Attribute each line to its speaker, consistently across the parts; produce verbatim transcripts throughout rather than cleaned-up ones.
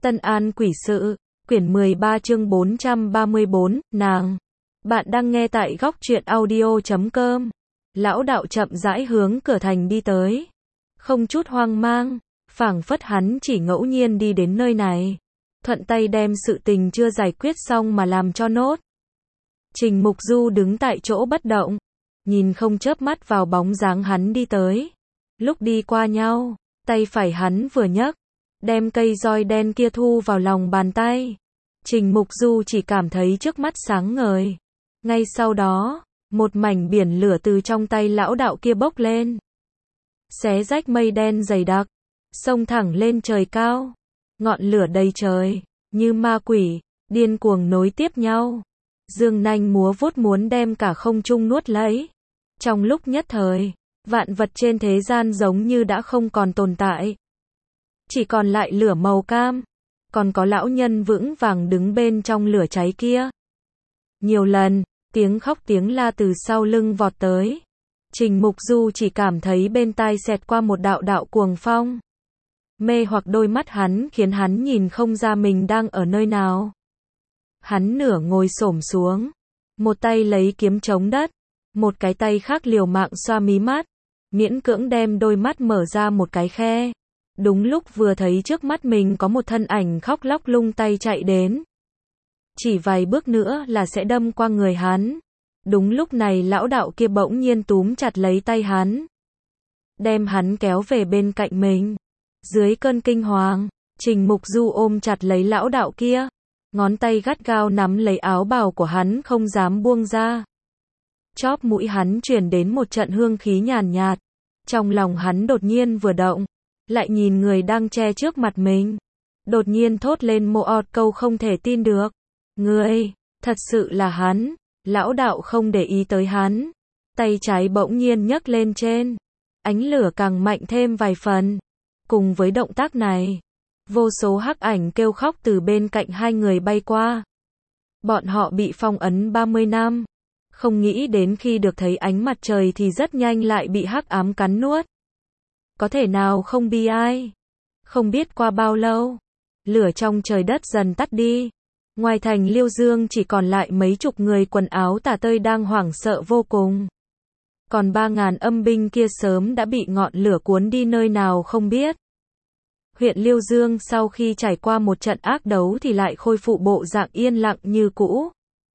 Speaker 1: Tân An Quỷ Sự, quyển mười ba chương bốn trăm ba mươi bốn, nàng. Bạn đang nghe tại góc truyện audio chấm com. Lão đạo chậm rãi hướng cửa thành đi tới. Không chút hoang mang, phảng phất hắn chỉ ngẫu nhiên đi đến nơi này. Thuận tay đem sự tình chưa giải quyết xong mà làm cho nốt. Trình Mục Du đứng tại chỗ bất động, nhìn không chớp mắt vào bóng dáng hắn đi tới. Lúc đi qua nhau, tay phải hắn vừa nhấc, đem cây roi đen kia thu vào lòng bàn tay. Trình Mục Du chỉ cảm thấy trước mắt sáng ngời. Ngay sau đó, một mảnh biển lửa từ trong tay lão đạo kia bốc lên. Xé rách mây đen dày đặc, xông thẳng lên trời cao. Ngọn lửa đầy trời, như ma quỷ, điên cuồng nối tiếp nhau. Dương nanh múa vuốt muốn đem cả không trung nuốt lấy. Trong lúc nhất thời, vạn vật trên thế gian giống như đã không còn tồn tại. Chỉ còn lại lửa màu cam, còn có lão nhân vững vàng đứng bên trong lửa cháy kia. Nhiều lần, tiếng khóc tiếng la từ sau lưng vọt tới. Trình Mục Du chỉ cảm thấy bên tai xẹt qua một đạo đạo cuồng phong. Mê hoặc đôi mắt hắn khiến hắn nhìn không ra mình đang ở nơi nào. Hắn nửa ngồi xổm xuống, một tay lấy kiếm chống đất, một cái tay khác liều mạng xoa mí mắt, miễn cưỡng đem đôi mắt mở ra một cái khe. Đúng lúc vừa thấy trước mắt mình có một thân ảnh khóc lóc lung tay chạy đến. Chỉ vài bước nữa là sẽ đâm qua người hắn. Đúng lúc này lão đạo kia bỗng nhiên túm chặt lấy tay hắn, đem hắn kéo về bên cạnh mình. Dưới cơn kinh hoàng, Trình Mục Du ôm chặt lấy lão đạo kia, ngón tay gắt gao nắm lấy áo bào của hắn không dám buông ra. Chóp mũi hắn truyền đến một trận hương khí nhàn nhạt. Trong lòng hắn đột nhiên vừa động, lại nhìn người đang che trước mặt mình. Đột nhiên thốt lên một câu không thể tin được. Người, thật sự là hắn. Lão đạo không để ý tới hắn. Tay trái bỗng nhiên nhấc lên trên. Ánh lửa càng mạnh thêm vài phần. Cùng với động tác này, vô số hắc ảnh kêu khóc từ bên cạnh hai người bay qua. Bọn họ bị phong ấn ba mươi năm. Không nghĩ đến khi được thấy ánh mặt trời thì rất nhanh lại bị hắc ám cắn nuốt. Có thể nào không bi ai? Không biết qua bao lâu, lửa trong trời đất dần tắt đi. Ngoài thành Liêu Dương chỉ còn lại mấy chục người quần áo tả tơi đang hoảng sợ vô cùng. Còn ba ngàn âm binh kia sớm đã bị ngọn lửa cuốn đi nơi nào không biết. Huyện Liêu Dương sau khi trải qua một trận ác đấu thì lại khôi phục bộ dạng yên lặng như cũ.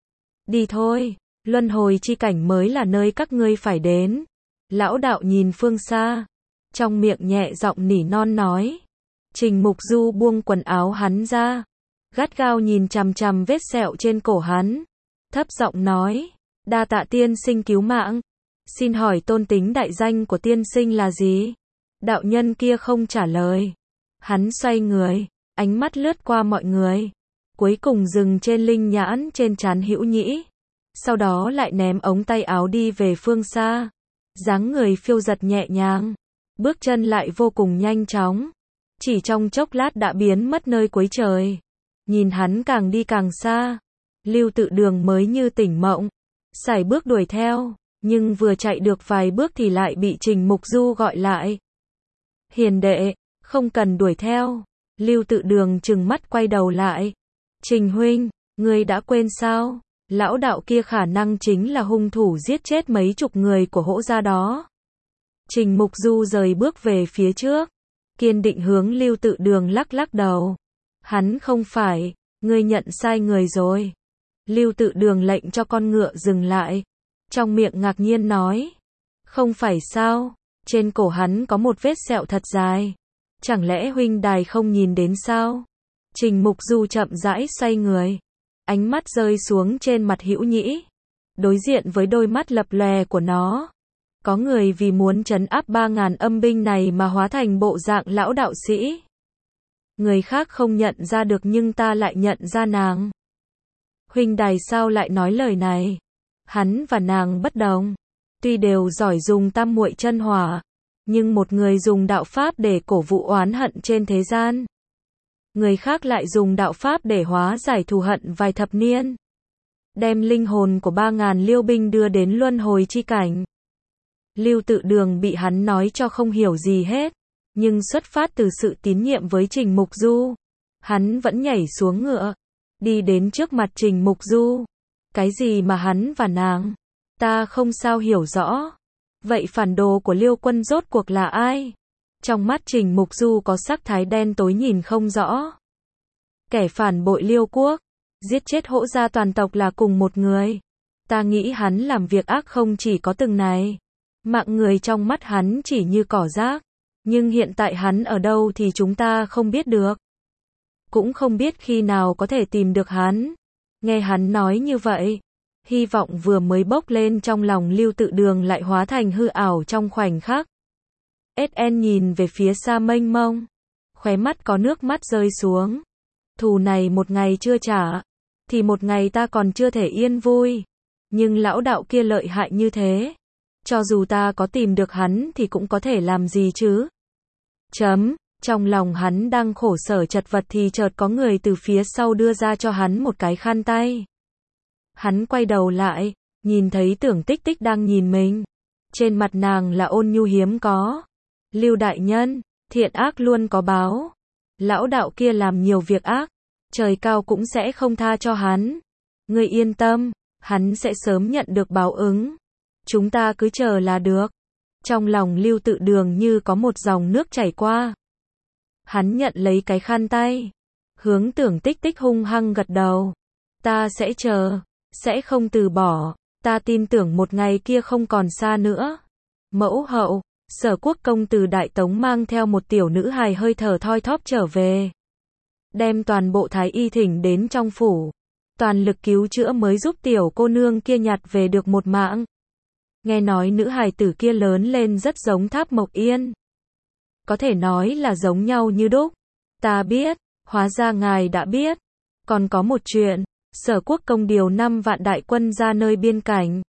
Speaker 1: Đi thôi, luân hồi chi cảnh mới là nơi các ngươi phải đến. Lão đạo nhìn phương xa, trong miệng nhẹ giọng nỉ non nói. Trình Mục Du buông quần áo hắn ra, gắt gao nhìn chằm chằm vết sẹo trên cổ hắn, thấp giọng nói, đa tạ tiên sinh cứu mạng. Xin hỏi tôn tính đại danh của tiên sinh là gì? Đạo nhân kia không trả lời. Hắn xoay người, ánh mắt lướt qua mọi người, cuối cùng dừng trên linh nhãn trên trán Hữu Nhĩ. Sau đó lại ném ống tay áo đi về phương xa. Dáng người phiêu giật nhẹ nhàng, bước chân lại vô cùng nhanh chóng. Chỉ trong chốc lát đã biến mất nơi cuối trời. Nhìn hắn càng đi càng xa, Lưu Tự Đường mới như tỉnh mộng, sải bước đuổi theo, nhưng vừa chạy được vài bước thì lại bị Trình Mục Du gọi lại. Hiền đệ, không cần đuổi theo. Lưu Tự Đường trừng mắt quay đầu lại. Trình huynh, ngươi đã quên sao? Lão đạo kia khả năng chính là hung thủ giết chết mấy chục người của Hỗ gia đó. Trình Mục Du rời bước về phía trước, kiên định hướng Lưu Tự Đường lắc lắc đầu. Hắn không phải, ngươi nhận sai người rồi. Lưu Tự Đường lệnh cho con ngựa dừng lại, trong miệng ngạc nhiên nói. Không phải sao, trên cổ hắn có một vết sẹo thật dài. Chẳng lẽ huynh đài không nhìn đến sao? Trình Mục Du chậm rãi xoay người, ánh mắt rơi xuống trên mặt Hữu Nhĩ. Đối diện với đôi mắt lập lòe của nó, có người vì muốn trấn áp ba ngàn âm binh này mà hóa thành bộ dạng lão đạo sĩ. Người khác không nhận ra được nhưng ta lại nhận ra nàng. Huynh đài sao lại nói lời này? Hắn và nàng bất đồng. Tuy đều giỏi dùng tam muội chân hỏa, nhưng một người dùng đạo pháp để cổ vũ oán hận trên thế gian. Người khác lại dùng đạo pháp để hóa giải thù hận vài thập niên. Đem linh hồn của ba ngàn liêu binh đưa đến luân hồi chi cảnh. Lưu Tự Đường bị hắn nói cho không hiểu gì hết. Nhưng xuất phát từ sự tín nhiệm với Trình Mục Du, Hắn vẫn nhảy xuống ngựa, đi đến trước mặt Trình Mục Du. Cái gì mà hắn và nàng? Ta không sao hiểu rõ. Vậy phản đồ của Liêu Quân rốt cuộc là ai? Trong mắt Trình Mục Du có sắc thái đen tối nhìn không rõ. Kẻ phản bội Liêu quốc, giết chết Hỗ gia toàn tộc là cùng một người. Ta nghĩ hắn làm việc ác không chỉ có từng này. Mạng người trong mắt hắn chỉ như cỏ rác. Nhưng hiện tại hắn ở đâu thì chúng ta không biết được. Cũng không biết khi nào có thể tìm được hắn. Nghe hắn nói như vậy, hy vọng vừa mới bốc lên trong lòng Lưu Tự Đường lại hóa thành hư ảo trong khoảnh khắc. ét en nhìn về phía xa mênh mông, khóe mắt có nước mắt rơi xuống. Thù này một ngày chưa trả, thì một ngày ta còn chưa thể yên vui. Nhưng lão đạo kia lợi hại như thế, cho dù ta có tìm được hắn thì cũng có thể làm gì chứ? Chấm, trong lòng hắn đang khổ sở chật vật thì chợt có người từ phía sau đưa ra cho hắn một cái khăn tay. Hắn quay đầu lại, nhìn thấy Tưởng Tích Tích đang nhìn mình. Trên mặt nàng là ôn nhu hiếm có. Lưu đại nhân, thiện ác luôn có báo. Lão đạo kia làm nhiều việc ác, trời cao cũng sẽ không tha cho hắn. Ngươi yên tâm, hắn sẽ sớm nhận được báo ứng. Chúng ta cứ chờ là được. Trong lòng Lưu Tự Đường như có một dòng nước chảy qua. Hắn nhận lấy cái khăn tay, hướng Tưởng Tích Tích hung hăng gật đầu. Ta sẽ chờ, sẽ không từ bỏ, ta tin tưởng một ngày kia không còn xa nữa. Mẫu hậu, Sở Quốc công từ Đại Tống mang theo một tiểu nữ hài hơi thở thoi thóp trở về. Đem toàn bộ thái y thỉnh đến trong phủ. Toàn lực cứu chữa mới giúp tiểu cô nương kia nhặt về được một mạng. Nghe nói nữ hài tử kia lớn lên rất giống Tháp Mộc Yên. Có thể nói là giống nhau như đúc. Ta biết, hóa ra ngài đã biết. Còn có một chuyện, Sở Quốc công điều năm vạn đại quân ra nơi biên cảnh.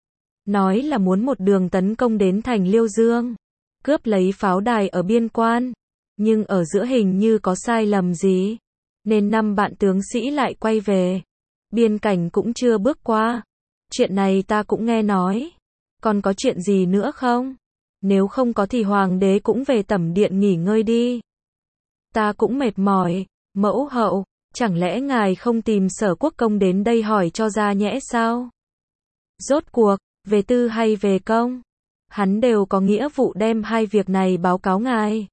Speaker 1: Nói là muốn một đường tấn công đến thành Liêu Dương, cướp lấy pháo đài ở biên quan. Nhưng ở giữa hình như có sai lầm gì, nên năm vạn tướng sĩ lại quay về. Biên cảnh cũng chưa bước qua. Chuyện này ta cũng nghe nói. Còn có chuyện gì nữa không? Nếu không có thì hoàng đế cũng về tẩm điện nghỉ ngơi đi. Ta cũng mệt mỏi. Mẫu hậu, chẳng lẽ ngài không tìm Sở Quốc công đến đây hỏi cho ra nhẽ sao? Rốt cuộc, về tư hay về công? Hắn đều có nghĩa vụ đem hai việc này báo cáo ngài.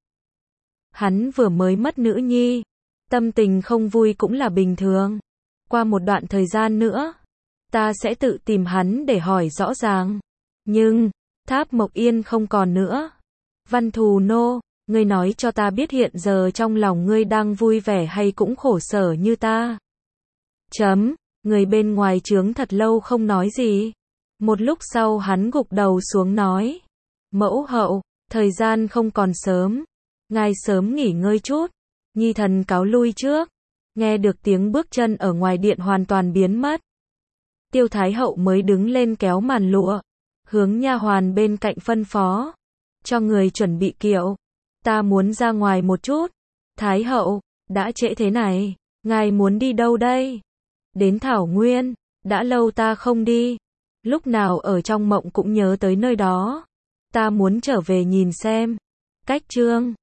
Speaker 1: Hắn vừa mới mất nữ nhi, tâm tình không vui cũng là bình thường. Qua một đoạn thời gian nữa, ta sẽ tự tìm hắn để hỏi rõ ràng. Nhưng, Tháp Mộc Yên không còn nữa. Văn Thù Nô, ngươi nói cho ta biết hiện giờ trong lòng ngươi đang vui vẻ hay cũng khổ sở như ta. Chấm, người bên ngoài trướng thật lâu không nói gì. Một lúc sau hắn gục đầu xuống nói. Mẫu hậu, thời gian không còn sớm. Ngài sớm nghỉ ngơi chút. Nhi thần cáo lui trước. Nghe được tiếng bước chân ở ngoài điện hoàn toàn biến mất. Tiêu Thái hậu mới đứng lên kéo màn lụa, hướng nha hoàn bên cạnh phân phó. Cho người chuẩn bị kiệu. Ta muốn ra ngoài một chút. Thái hậu, đã trễ thế này, ngài muốn đi đâu đây? Đến Thảo Nguyên, đã lâu ta không đi. Lúc nào ở trong mộng cũng nhớ tới nơi đó. Ta muốn trở về nhìn xem. Cách chương